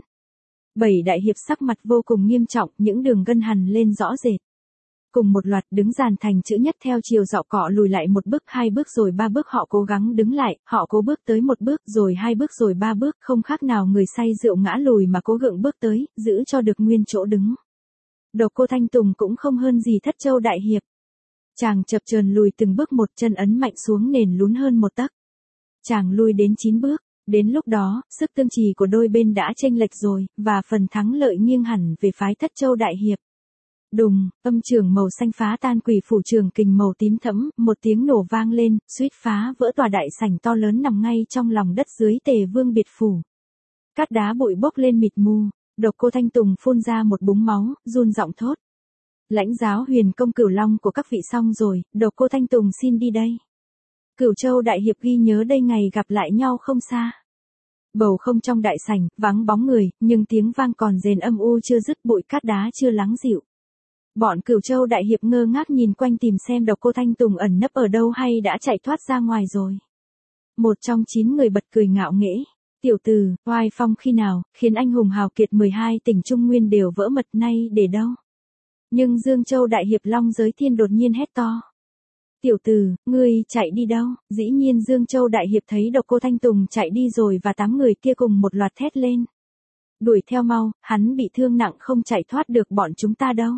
7 đại hiệp sắc mặt vô cùng nghiêm trọng, những đường gân hằn lên rõ rệt. Cùng một loạt đứng dàn thành chữ nhất theo chiều dọ cọ lùi lại 1 bước 2 bước rồi 3 bước, họ cố gắng đứng lại, họ cố bước tới 1 bước rồi 2 bước rồi 3 bước, không khác nào người say rượu ngã lùi mà cố gượng bước tới, giữ cho được nguyên chỗ đứng. Độc Cô Thanh Tùng cũng không hơn gì Thất Châu đại hiệp. Chàng chập chờn lùi từng bước một, chân ấn mạnh xuống nền lún hơn 1 tấc. Chàng lui đến 9 bước, đến lúc đó, sức tương trì của đôi bên đã chênh lệch rồi, và phần thắng lợi nghiêng hẳn về phái Thất Châu đại hiệp. Đùng, âm trường màu xanh phá tan quỷ phủ trường kình màu tím thẫm, một tiếng nổ vang lên, suýt phá vỡ tòa đại sảnh to lớn nằm ngay trong lòng đất dưới Tề Vương biệt phủ. Cát đá bụi bốc lên mịt mù, Độc Cô Thanh Tùng phun ra một búng máu, run giọng thốt. Lãnh giáo huyền công Cửu Long của các vị xong rồi, Độc Cô Thanh Tùng xin đi đây. Cửu Châu đại hiệp ghi nhớ đây ngày gặp lại nhau không xa. Bầu không trong đại sảnh, vắng bóng người, nhưng tiếng vang còn rền âm u chưa dứt, bụi cát đá chưa lắng dịu. Bọn Cửu Châu đại hiệp ngơ ngác nhìn quanh tìm xem Độc Cô Thanh Tùng ẩn nấp ở đâu hay đã chạy thoát ra ngoài rồi. Một trong 9 người bật cười ngạo nghễ. Tiểu tử, oai phong khi nào, khiến anh hùng hào kiệt 12 tỉnh Trung Nguyên đều vỡ mật, nay để đâu. Nhưng Dương Châu đại hiệp Long Giới Thiên đột nhiên hét to. Tiểu tử, ngươi chạy đi đâu? Dĩ nhiên Dương Châu đại hiệp thấy Độc Cô Thanh Tùng chạy đi rồi và 8 người kia cùng một loạt thét lên. Đuổi theo mau, hắn bị thương nặng không chạy thoát được bọn chúng ta đâu.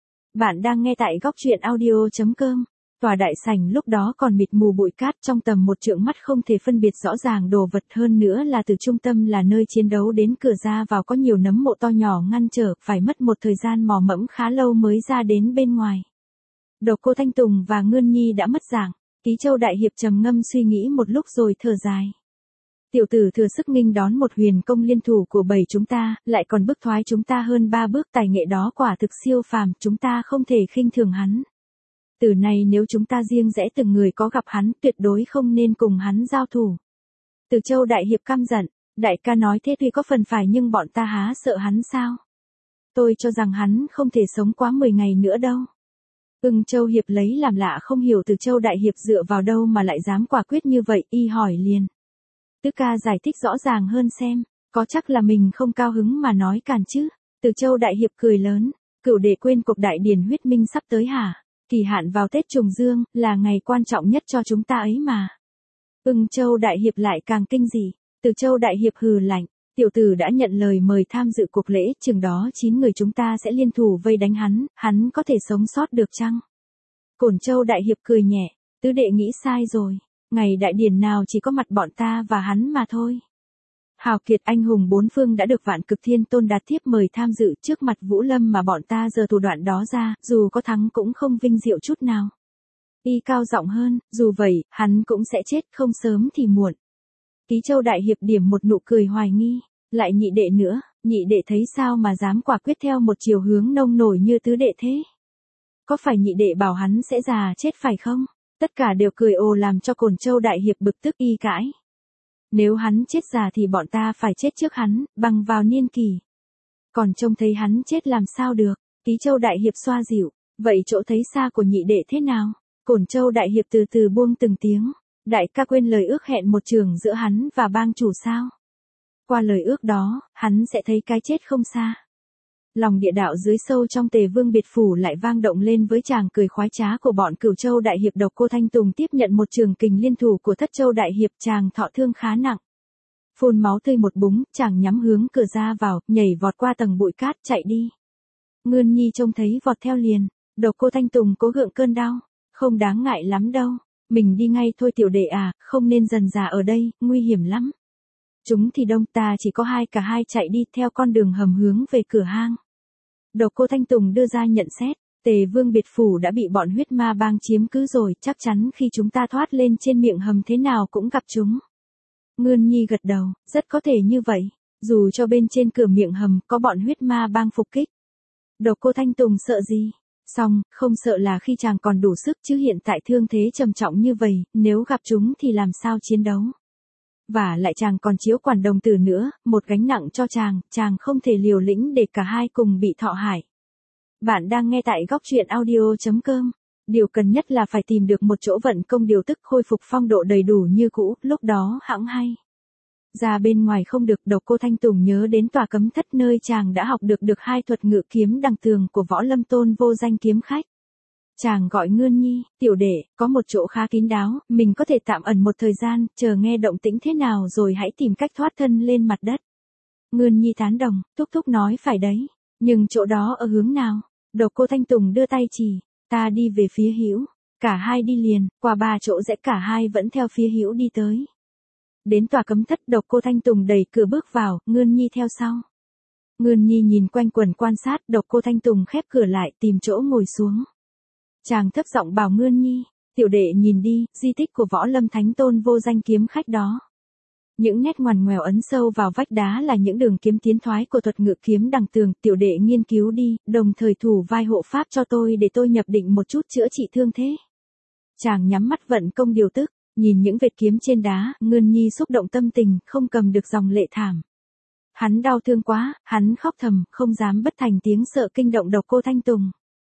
Bạn đang nghe tại góc truyện audio.com. Tòa đại sảnh lúc đó còn mịt mù bụi cát, trong tầm 1 trượng mắt không thể phân biệt rõ ràng đồ vật, hơn nữa là từ trung tâm là nơi chiến đấu đến cửa ra vào có nhiều nấm mộ to nhỏ ngăn trở, phải mất một thời gian mò mẫm khá lâu mới ra đến bên ngoài. Độc Cô Thanh Tùng và Ngươn Nhi đã mất dạng, Ký Châu đại hiệp trầm ngâm suy nghĩ một lúc rồi thở dài. Tiểu tử thừa sức nghênh đón một huyền công liên thủ của 7 chúng ta, lại còn bước thoái chúng ta hơn 3 bước, tài nghệ đó quả thực siêu phàm, chúng ta không thể khinh thường hắn. Từ này nếu chúng ta riêng rẽ từng người có gặp hắn, tuyệt đối không nên cùng hắn giao thủ. Từ Châu đại hiệp căm giận, đại ca nói thế tuy có phần phải nhưng bọn ta há sợ hắn sao? Tôi cho rằng hắn không thể sống quá 10 ngày nữa đâu. Châu hiệp lấy làm lạ, không hiểu Từ Châu đại hiệp dựa vào đâu mà lại dám quả quyết như vậy, y hỏi liền. Tứ ca giải thích rõ ràng hơn xem, có chắc là mình không cao hứng mà nói càn chứ? Từ Châu đại hiệp cười lớn, Cửu đệ quên cuộc đại điển huyết minh sắp tới hả? Kỳ hạn vào Tết Trùng Dương, là ngày quan trọng nhất cho chúng ta ấy mà. Châu đại hiệp lại càng kinh dị. Từ Châu đại hiệp hừ lạnh, tiểu tử đã nhận lời mời tham dự cuộc lễ, chừng đó 9 người chúng ta sẽ liên thủ vây đánh hắn có thể sống sót được chăng? Cổn Châu đại hiệp cười nhẹ, tứ đệ nghĩ sai rồi. Ngày đại điển nào chỉ có mặt bọn ta và hắn mà thôi. Hào kiệt anh hùng bốn phương đã được Vạn Cực Thiên Tôn đạt thiếp mời tham dự trước mặt Vũ Lâm mà bọn ta giơ thủ đoạn đó ra, dù có thắng cũng không vinh diệu chút nào. Y cao giọng hơn, dù vậy, hắn cũng sẽ chết không sớm thì muộn. Ký Châu đại hiệp điểm một nụ cười hoài nghi, lại nhị đệ nữa, nhị đệ thấy sao mà dám quả quyết theo một chiều hướng nông nổi như tứ đệ thế? Có phải nhị đệ bảo hắn sẽ già chết phải không? Tất cả đều cười ồ làm cho Cổn Châu đại hiệp bực tức y cãi. Nếu hắn chết già thì bọn ta phải chết trước hắn, bằng vào niên kỳ. Còn trông thấy hắn chết làm sao được? Ký Châu đại hiệp xoa dịu, vậy chỗ thấy xa của nhị đệ thế nào? Cổn Châu đại hiệp từ từ buông từng tiếng, đại ca quên lời ước hẹn một trường giữa hắn và bang chủ sao? Qua lời ước đó, hắn sẽ thấy cái chết không xa. Lòng địa đạo dưới sâu trong Tề Vương biệt phủ lại vang động lên với chàng cười khoái trá của bọn Cửu Châu đại hiệp. Độc Cô Thanh Tùng tiếp nhận một trường kình liên thủ của Thất Châu đại hiệp, chàng thọ thương khá nặng. Phun máu tươi một búng, chàng nhắm hướng cửa ra vào, nhảy vọt qua tầng bụi cát chạy đi. Ngươn Nhi trông thấy vọt theo liền, Độc Cô Thanh Tùng cố gượng cơn đau, không đáng ngại lắm đâu, mình đi ngay thôi tiểu đệ à, không nên dần dà ở đây, nguy hiểm lắm. Chúng thì đông, ta chỉ có cả hai chạy đi theo con đường hầm hướng về cửa hang. Độc Cô Thanh Tùng đưa ra nhận xét, Tề Vương biệt phủ đã bị bọn huyết ma bang chiếm cứ rồi, chắc chắn khi chúng ta thoát lên trên miệng hầm thế nào cũng gặp chúng. Ngươn Nhi gật đầu, rất có thể như vậy, dù cho bên trên cửa miệng hầm có bọn huyết ma bang phục kích. Độc Cô Thanh Tùng sợ gì? Xong, không sợ là khi chàng còn đủ sức chứ hiện tại thương thế trầm trọng như vậy, nếu gặp chúng thì làm sao chiến đấu? Và lại chàng còn chiếu quản đồng tử nữa, một gánh nặng cho chàng không thể liều lĩnh để cả hai cùng bị thọ hại. Bạn đang nghe tại góc truyện audio.com. Điều cần nhất là phải tìm được một chỗ vận công điều tức khôi phục phong độ đầy đủ như cũ, lúc đó hẵng hay. Ra bên ngoài không được. Độc Cô Thanh Tùng nhớ đến tòa cấm thất nơi chàng đã học được hai thuật ngự kiếm đằng tường của Võ Lâm Tôn vô danh kiếm khách. Chàng gọi Ngươn Nhi, tiểu đệ, có một chỗ khá kín đáo, mình có thể tạm ẩn một thời gian, chờ nghe động tĩnh thế nào rồi hãy tìm cách thoát thân lên mặt đất. Ngươn Nhi tán đồng, thúc thúc nói phải đấy, nhưng chỗ đó ở hướng nào? Độc Cô Thanh Tùng đưa tay chỉ, ta đi về phía hữu, cả hai đi liền, qua 3 chỗ rẽ cả hai vẫn theo phía hữu đi tới. Đến tòa cấm thất, Độc Cô Thanh Tùng đẩy cửa bước vào, Ngươn Nhi theo sau. Ngươn Nhi nhìn quanh quần quan sát, Độc Cô Thanh Tùng khép cửa lại tìm chỗ ngồi xuống. Chàng thấp giọng bảo Ngươn Nhi, tiểu đệ nhìn đi, di tích của Võ Lâm Thánh Tôn vô danh kiếm khách đó. Những nét ngoằn ngoèo ấn sâu vào vách đá là những đường kiếm tiến thoái của thuật ngự kiếm đằng tường, tiểu đệ nghiên cứu đi, đồng thời thủ vai hộ pháp cho tôi để tôi nhập định một chút chữa trị thương thế. Chàng nhắm mắt vận công điều tức, nhìn những vệt kiếm trên đá, Ngươn Nhi xúc động tâm tình, không cầm được dòng lệ thảm. Hắn đau thương quá, hắn khóc thầm, không dám bất thành tiếng sợ kinh động Độc Cô Thanh Tùng.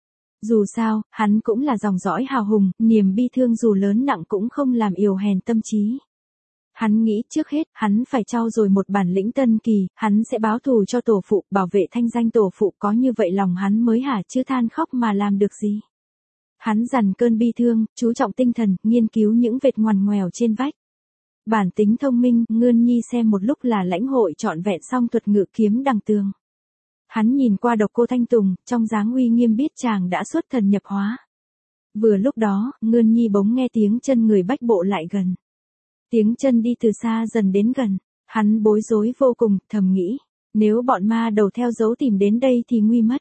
Dù sao, hắn cũng là dòng dõi hào hùng, niềm bi thương dù lớn nặng cũng không làm yếu hèn tâm trí. Hắn nghĩ trước hết, hắn phải trau dồi một bản lĩnh tân kỳ, hắn sẽ báo thù cho tổ phụ, bảo vệ thanh danh tổ phụ, có như vậy lòng hắn mới hả chứ than khóc mà làm được gì. Hắn dằn cơn bi thương, chú trọng tinh thần, nghiên cứu những vệt ngoằn ngoèo trên vách. Bản tính thông minh, Ngươn Nhi xem một lúc là lãnh hội trọn vẹn xong thuật ngự kiếm đằng tường. Hắn nhìn qua Độc Cô Thanh Tùng, trong dáng uy nghiêm biết chàng đã xuất thần nhập hóa. Vừa lúc đó, Ngươn Nhi bỗng nghe tiếng chân người bách bộ lại gần. Tiếng chân đi từ xa dần đến gần, hắn bối rối vô cùng, thầm nghĩ, nếu bọn ma đầu theo dấu tìm đến đây thì nguy mất.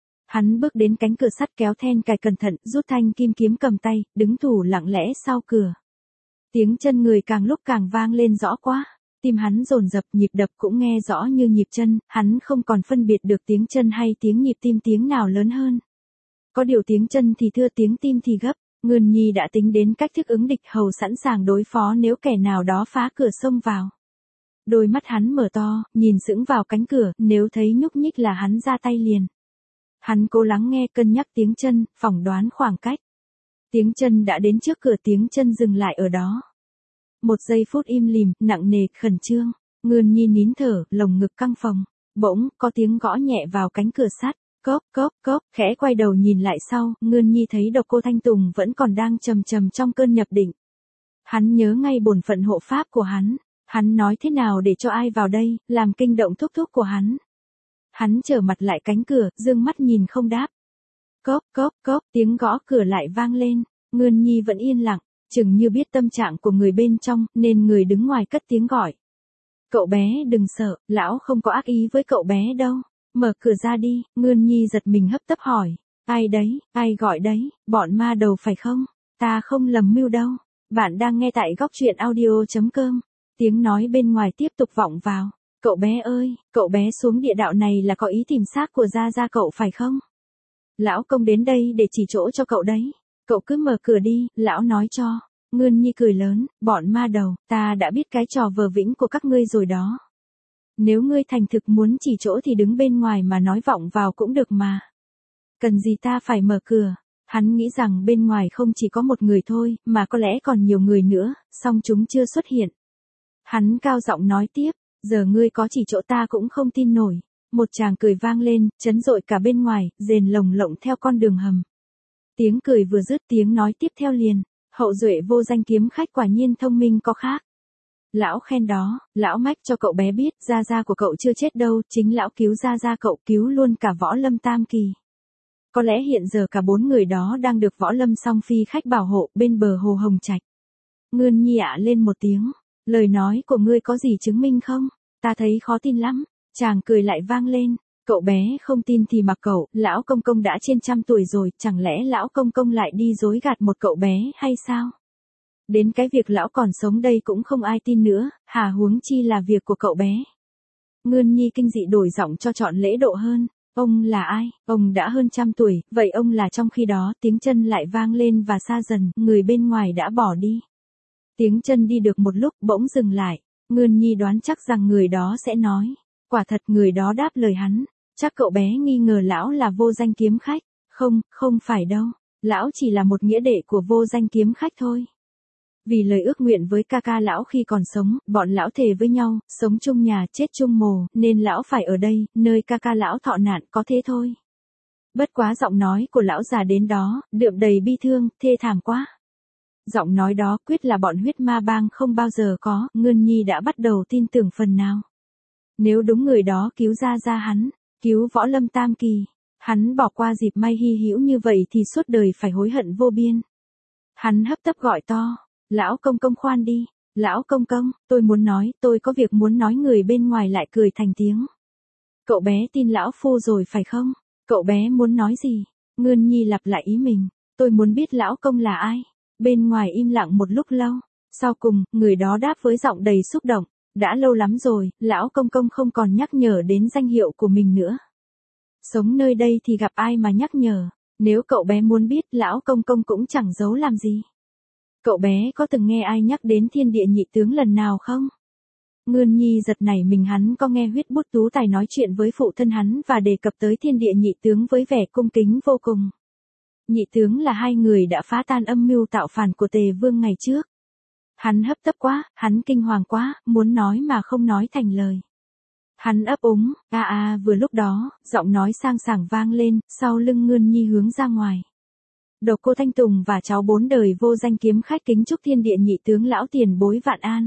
Hắn bước đến cánh cửa sắt kéo then cài cẩn thận, rút thanh kim kiếm cầm tay, đứng thủ lặng lẽ sau cửa. Tiếng chân người càng lúc càng vang lên rõ quá. Tim hắn dồn dập, nhịp đập cũng nghe rõ như nhịp chân, hắn không còn phân biệt được tiếng chân hay tiếng nhịp tim tiếng nào lớn hơn. Có điều tiếng chân thì thưa tiếng tim thì gấp, Ngươn Nhi đã tính đến cách thức ứng địch hầu sẵn sàng đối phó nếu kẻ nào đó phá cửa xông vào. Đôi mắt hắn mở to, nhìn sững vào cánh cửa, nếu thấy nhúc nhích là hắn ra tay liền. Hắn cố lắng nghe cân nhắc tiếng chân, phỏng đoán khoảng cách. Tiếng chân đã đến trước cửa, tiếng chân dừng lại ở đó. Một giây phút im lìm, nặng nề, khẩn trương, Ngươn Nhi nín thở, lồng ngực căng phồng, bỗng, có tiếng gõ nhẹ vào cánh cửa sắt, cốp cốp cốp, khẽ quay đầu nhìn lại sau, Ngươn Nhi thấy Độc Cô Thanh Tùng vẫn còn đang trầm trầm trong cơn nhập định. Hắn nhớ ngay bổn phận hộ pháp của hắn nói thế nào để cho ai vào đây, làm kinh động thúc thúc của hắn. Hắn trở mặt lại cánh cửa, dương mắt nhìn không đáp. Cốp cốp cốp, tiếng gõ cửa lại vang lên, Ngươn Nhi vẫn yên lặng. Chừng như biết tâm trạng của người bên trong, nên người đứng ngoài cất tiếng gọi. Cậu bé đừng sợ, lão không có ác ý với cậu bé đâu. Mở cửa ra đi, Ngươn Nhi giật mình hấp tấp hỏi. Ai đấy, ai gọi đấy, bọn ma đầu phải không? Ta không lầm mưu đâu. Bạn đang nghe tại góc truyện audio.com. Tiếng nói bên ngoài tiếp tục vọng vào. Cậu bé ơi, cậu bé xuống địa đạo này là có ý tìm xác của Gia Gia cậu phải không? Lão công đến đây để chỉ chỗ cho cậu đấy. Cậu cứ mở cửa đi, lão nói cho. Ngươn Nhi cười lớn, bọn ma đầu, ta đã biết cái trò vờ vĩnh của các ngươi rồi đó. Nếu ngươi thành thực muốn chỉ chỗ thì đứng bên ngoài mà nói vọng vào cũng được mà. Cần gì ta phải mở cửa? Hắn nghĩ rằng bên ngoài không chỉ có một người thôi, mà có lẽ còn nhiều người nữa, song chúng chưa xuất hiện. Hắn cao giọng nói tiếp, giờ ngươi có chỉ chỗ ta cũng không tin nổi. Một tràng cười vang lên, chấn dội cả bên ngoài, rền lồng lộng theo con đường hầm. Tiếng cười vừa dứt tiếng nói tiếp theo liền, hậu duệ vô danh kiếm khách quả nhiên thông minh có khác. Lão khen đó, lão mách cho cậu bé biết, Gia Gia của cậu chưa chết đâu, chính lão cứu Gia Gia cậu, cứu luôn cả Võ Lâm Tam Kỳ. Có lẽ hiện giờ cả 4 người đó đang được Võ Lâm song phi khách bảo hộ bên bờ hồ Hồng Trạch. Ngươn Nhi ạ lên một tiếng, lời nói của ngươi có gì chứng minh không? Ta thấy khó tin lắm. Chàng cười lại vang lên, cậu bé không tin thì mặc cậu, lão công công đã trên 100 tuổi rồi, chẳng lẽ lão công công lại đi dối gạt một cậu bé hay sao? Đến cái việc lão còn sống đây cũng không ai tin nữa, hà huống chi là việc của cậu bé. Ngươn Nhi kinh dị đổi giọng cho trọn lễ độ hơn. Ông là ai? Ông đã hơn 100 tuổi, vậy ông là trong khi đó tiếng chân lại vang lên và xa dần, người bên ngoài đã bỏ đi. Tiếng chân đi được một lúc bỗng dừng lại, Ngươn Nhi đoán chắc rằng người đó sẽ nói. Quả thật người đó đáp lời hắn, chắc cậu bé nghi ngờ lão là vô danh kiếm khách. Không, không phải đâu, lão chỉ là một nghĩa đệ của vô danh kiếm khách thôi. Vì lời ước nguyện với ca ca lão khi còn sống, bọn lão thề với nhau, sống chung nhà chết chung mồ, nên lão phải ở đây, nơi ca ca lão thọ nạn, có thế thôi. Bất quá giọng nói của lão già đến đó, đượm đầy bi thương, thê thảm quá. Giọng nói đó quyết là bọn huyết ma bang không bao giờ có, Ngươn Nhi đã bắt đầu tin tưởng phần nào. Nếu đúng người đó cứu Gia Gia hắn, cứu Võ Lâm Tam Kỳ, hắn bỏ qua dịp may hy hữu như vậy thì suốt đời phải hối hận vô biên. Hắn hấp tấp gọi to, lão công công khoan đi, lão công công, tôi muốn nói, tôi có việc muốn nói. Người bên ngoài lại cười thành tiếng. Cậu bé tin lão phu rồi phải không? Cậu bé muốn nói gì? Ngươn Nhi lặp lại ý mình, tôi muốn biết lão công là ai. Bên ngoài im lặng một lúc lâu, sau cùng, người đó đáp với giọng đầy xúc động. Đã lâu lắm rồi, lão công công không còn nhắc nhở đến danh hiệu của mình nữa. Sống nơi đây thì gặp ai mà nhắc nhở, nếu cậu bé muốn biết lão công công cũng chẳng giấu làm gì. Cậu bé có từng nghe ai nhắc đến thiên địa nhị tướng lần nào không? Ngươn Nhi giật nảy mình, hắn có nghe Huyết Bút Tú Tài nói chuyện với phụ thân hắn và đề cập tới thiên địa nhị tướng với vẻ cung kính vô cùng. Nhị tướng là hai người đã phá tan âm mưu tạo phản của Tề Vương ngày trước. Hắn hấp tấp quá, hắn kinh hoàng quá, muốn nói mà không nói thành lời. Hắn ấp úng, vừa lúc đó, giọng nói sang sảng vang lên, sau lưng Ngươn Nhi hướng ra ngoài. Độc Cô Thanh Tùng và cháu 4 đời vô danh kiếm khách kính chúc thiên địa nhị tướng lão tiền bối vạn an.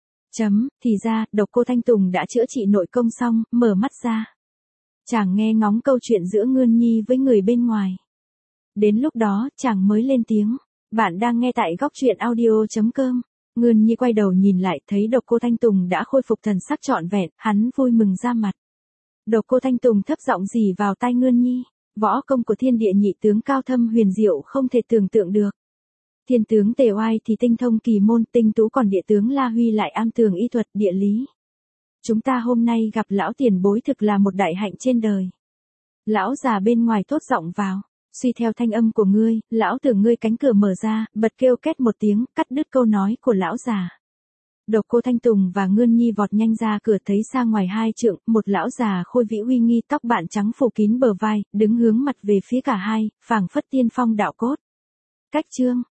Thì ra, Độc Cô Thanh Tùng đã chữa trị nội công xong, mở mắt ra. Chàng nghe ngóng câu chuyện giữa Ngươn Nhi với người bên ngoài. Đến lúc đó, chàng mới lên tiếng. Bạn đang nghe tại góc truyện audio.com. Ngươn Nhi quay đầu nhìn lại, thấy Độc Cô Thanh Tùng đã khôi phục thần sắc trọn vẹn, hắn vui mừng ra mặt. Độc Cô Thanh Tùng thấp giọng rì vào tai Ngươn Nhi, võ công của thiên địa nhị tướng cao thâm huyền diệu không thể tưởng tượng được. Thiên tướng Tề Oai thì tinh thông kỳ môn tinh tú, còn địa tướng La Huy lại am tường y thuật địa lý. Chúng ta hôm nay gặp lão tiền bối thực là một đại hạnh trên đời. Lão già bên ngoài thốt giọng vào. Suy theo thanh âm của ngươi, lão tưởng ngươi. Cánh cửa mở ra, bật kêu két một tiếng, cắt đứt câu nói của lão già. Độc Cô Thanh Tùng và Ngươn Nhi vọt nhanh ra cửa, thấy xa ngoài 2 trượng, một lão già khôi vĩ uy nghi, tóc bạn trắng phủ kín bờ vai, đứng hướng mặt về phía cả hai, phảng phất tiên phong đạo cốt. Cách chương